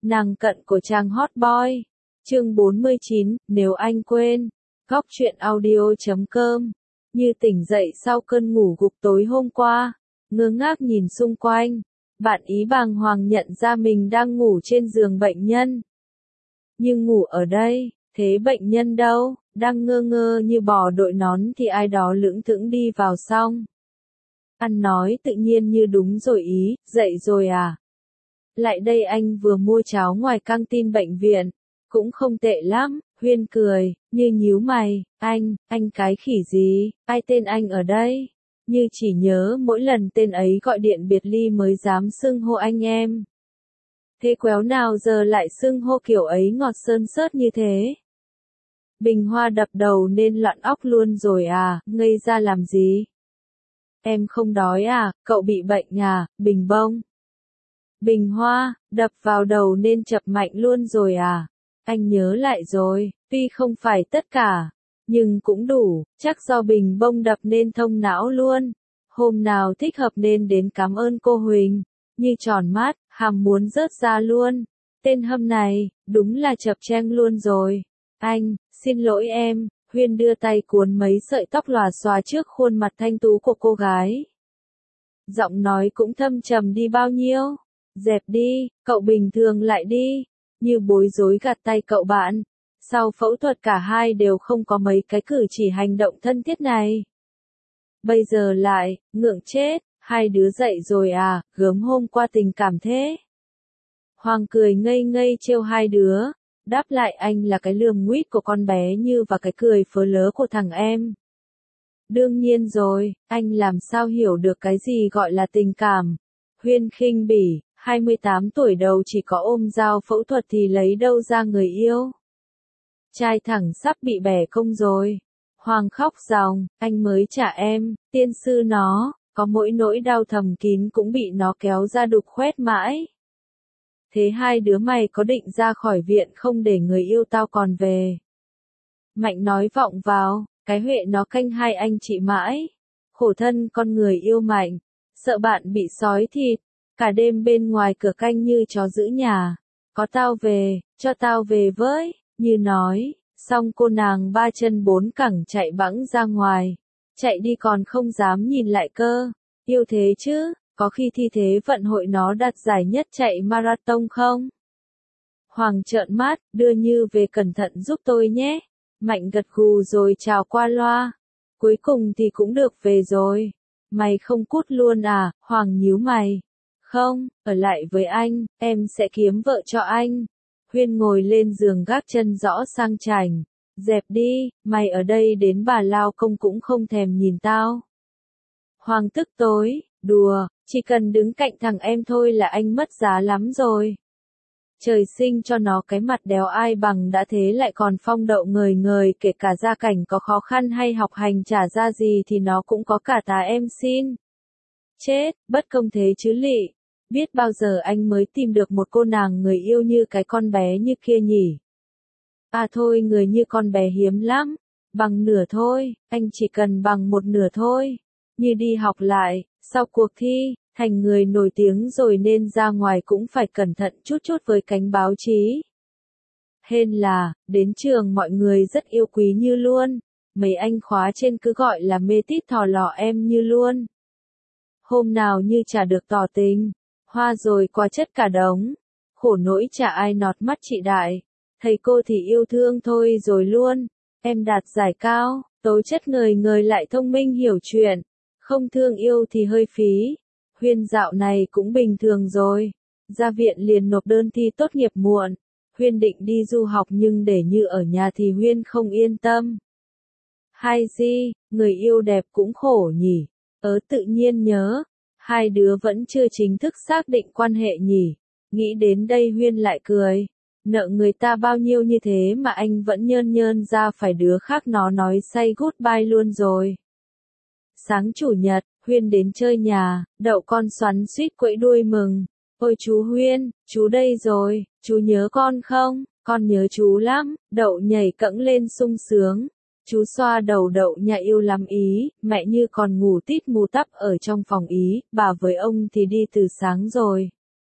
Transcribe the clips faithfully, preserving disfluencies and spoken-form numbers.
Nàng cận của chàng hot boy. Chương bốn mươi chín, nếu anh quên. Góc truyện audio chấm com. Như tỉnh dậy sau cơn ngủ gục tối hôm qua, ngơ ngác nhìn xung quanh, bạn ý bàng hoàng nhận ra mình đang ngủ trên giường bệnh nhân. Nhưng ngủ ở đây, thế bệnh nhân đâu? Đang ngơ ngơ như bò đội nón thì ai đó lững thững đi vào xong. Ăn nói tự nhiên như đúng rồi ý, dậy rồi à? Lại đây, anh vừa mua cháo ngoài căng tin bệnh viện, cũng không tệ lắm. Huyên cười, như nhíu mày, anh, anh cái khỉ gì, ai tên anh ở đây? Như chỉ nhớ mỗi lần tên ấy gọi điện biệt ly mới dám xưng hô anh em. Thế quéo nào giờ lại xưng hô kiểu ấy ngọt sơn sớt như thế? Bình Hoa đập đầu nên loạn óc luôn rồi à, ngây ra làm gì? Em không đói à, cậu bị bệnh à, Bình Bông? Bình Hoa, đập vào đầu nên chập mạnh luôn rồi à? Anh nhớ lại rồi, tuy không phải tất cả, nhưng cũng đủ, chắc do Bình Bông đập nên thông não luôn. Hôm nào thích hợp nên đến cảm ơn cô Huỳnh, như tròn mắt, hàm muốn rớt ra luôn. Tên hâm này, đúng là chập cheng luôn rồi. Anh, xin lỗi em, Huyên đưa tay cuốn mấy sợi tóc lòa xòa trước khuôn mặt thanh tú của cô gái. Giọng nói cũng thâm trầm đi bao nhiêu. Dẹp đi, cậu bình thường lại đi. Như bối rối gạt tay cậu bạn. Sau phẫu thuật cả hai đều không có mấy cái cử chỉ hành động thân thiết này. Bây giờ lại, ngượng chết, hai đứa dậy rồi à, gớm hôm qua tình cảm thế. Hoàng cười ngây ngây trêu hai đứa, đáp lại anh là cái lườm nguýt của con bé Như và cái cười phớ lớ của thằng em. Đương nhiên rồi, anh làm sao hiểu được cái gì gọi là tình cảm. Huyên khinh bỉ, hai mươi tám tuổi đầu chỉ có ôm dao phẫu thuật thì lấy đâu ra người yêu. Trai thẳng sắp bị bẻ cong rồi. Hoàng khóc ròng, anh mới trả em, tiên sư nó, có mỗi nỗi đau thầm kín cũng bị nó kéo ra đục khoét mãi. Thế hai đứa mày có định ra khỏi viện không để người yêu tao còn về? Mạnh nói vọng vào, cái Huệ nó canh hai anh chị mãi. Khổ thân con người yêu Mạnh, sợ bạn bị sói thịt, cả đêm bên ngoài cửa canh như chó giữ nhà. Có tao về, cho tao về với, Như nói, xong cô nàng ba chân bốn cẳng chạy bẵng ra ngoài. Chạy đi còn không dám nhìn lại cơ, yêu thế chứ, có khi thi thế vận hội nó đạt giải nhất chạy marathon không? Hoàng trợn mắt, đưa Như về cẩn thận giúp tôi nhé. Mạnh gật gù rồi chào qua loa. Cuối cùng thì cũng được về rồi. Mày không cút luôn à? Hoàng nhíu mày. Không, ở lại với anh, em sẽ kiếm vợ cho anh. Huyên ngồi lên giường gác chân rõ sang chảnh. Dẹp đi, mày ở đây đến bà lao công cũng không thèm nhìn tao. Hoàng tức tối, đùa, chỉ cần đứng cạnh thằng em thôi là anh mất giá lắm rồi. Trời sinh cho nó cái mặt đéo ai bằng đã thế lại còn phong đậu ngời ngời, kể cả gia cảnh có khó khăn hay học hành trả ra gì thì nó cũng có cả tá em xin. Chết, bất công thế chứ lị. Biết bao giờ anh mới tìm được một cô nàng người yêu như cái con bé Như kia nhỉ? À thôi, người như con bé hiếm lắm. Bằng nửa thôi, anh chỉ cần bằng một nửa thôi. Như đi học lại, sau cuộc thi, thành người nổi tiếng rồi nên ra ngoài cũng phải cẩn thận chút chút với cánh báo chí. Hên là, đến trường mọi người rất yêu quý Như luôn. Mấy anh khóa trên cứ gọi là mê tít thò lò em Như luôn. Hôm nào Như chả được tỏ tình. Hoa rồi qua chất cả đống. Khổ nỗi chả ai nọt mắt chị Đại. Thầy cô thì yêu thương thôi rồi luôn. Em đạt giải cao, tố chất ngời ngời lại thông minh hiểu chuyện. Không thương yêu thì hơi phí. Huyên dạo này cũng bình thường rồi. Ra viện liền nộp đơn thi tốt nghiệp muộn. Huyên định đi du học nhưng để Như ở nhà thì Huyên không yên tâm. Hay gì, người yêu đẹp cũng khổ nhỉ. Ớ tự nhiên nhớ. Hai đứa vẫn chưa chính thức xác định quan hệ nhỉ. Nghĩ đến đây Huyên lại cười. Nợ người ta bao nhiêu như thế mà anh vẫn nhơn nhơn ra phải đứa khác nó nói say goodbye luôn rồi. Sáng chủ nhật, Huyên đến chơi nhà, Đậu con xoắn suýt quẫy đuôi mừng. Ôi chú Huyên, chú đây rồi, chú nhớ con không? Con nhớ chú lắm. Đậu nhảy cẫng lên sung sướng. Chú xoa đầu Đậu nhà yêu lắm ý, mẹ Như còn ngủ tít mù tắp ở trong phòng ý, bà với ông thì đi từ sáng rồi.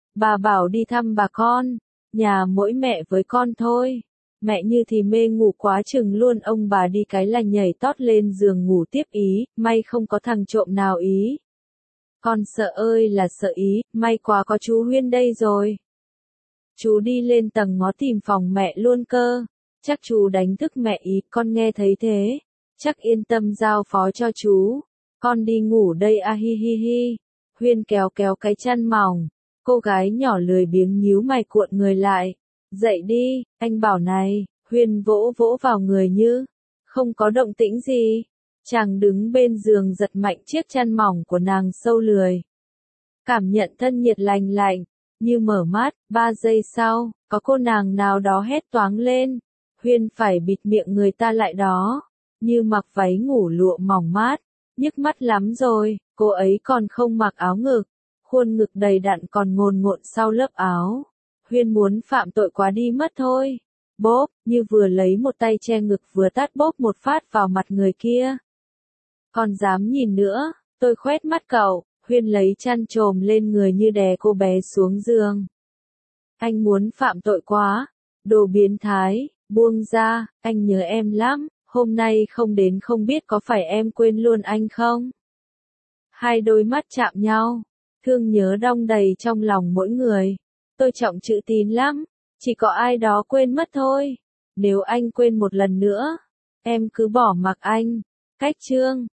Bà bảo đi thăm bà con, nhà mỗi mẹ với con thôi. Mẹ như thì mê ngủ quá chừng luôn, ông bà đi cái là nhảy tót lên giường ngủ tiếp ý, may không có thằng trộm nào ý. Con sợ ơi là sợ ý, may quá có chú Huyên đây rồi. Chú đi lên tầng ngó tìm phòng mẹ luôn cơ, chắc chú đánh thức mẹ ý, con nghe thấy thế, chắc yên tâm giao phó cho chú, con đi ngủ đây a hi hi hi. Huyên kéo kéo cái chăn mỏng, cô gái nhỏ lười biếng nhíu mày cuộn người lại, dậy đi, anh bảo này. Huyên vỗ vỗ vào người Như, không có động tĩnh gì. Chàng đứng bên giường giật mạnh chiếc chăn mỏng của nàng sâu lười. Cảm nhận thân nhiệt lành lạnh, Như mở mắt, ba giây sau, có cô nàng nào đó hét toáng lên. Huyên phải bịt miệng người ta lại đó. Như mặc váy ngủ lụa mỏng mát, nhức mắt lắm rồi, cô ấy còn không mặc áo ngực. Khuôn ngực đầy đặn còn ngồn ngộn sau lớp áo. Huyên muốn phạm tội quá đi mất thôi. Bốp, Như vừa lấy một tay che ngực vừa tát bốp một phát vào mặt người kia. Còn dám nhìn nữa, tôi khoét mắt cậu. Huyên lấy chăn trồm lên người Như đè cô bé xuống giường. Anh muốn phạm tội quá, đồ biến thái, buông ra, anh nhớ em lắm, hôm nay không đến không biết có phải em quên luôn anh không? Hai đôi mắt chạm nhau, thương nhớ đong đầy trong lòng mỗi người. Tôi trọng chữ tín lắm, chỉ có ai đó quên mất thôi. Nếu anh quên một lần nữa, em cứ bỏ mặc anh. Cách chương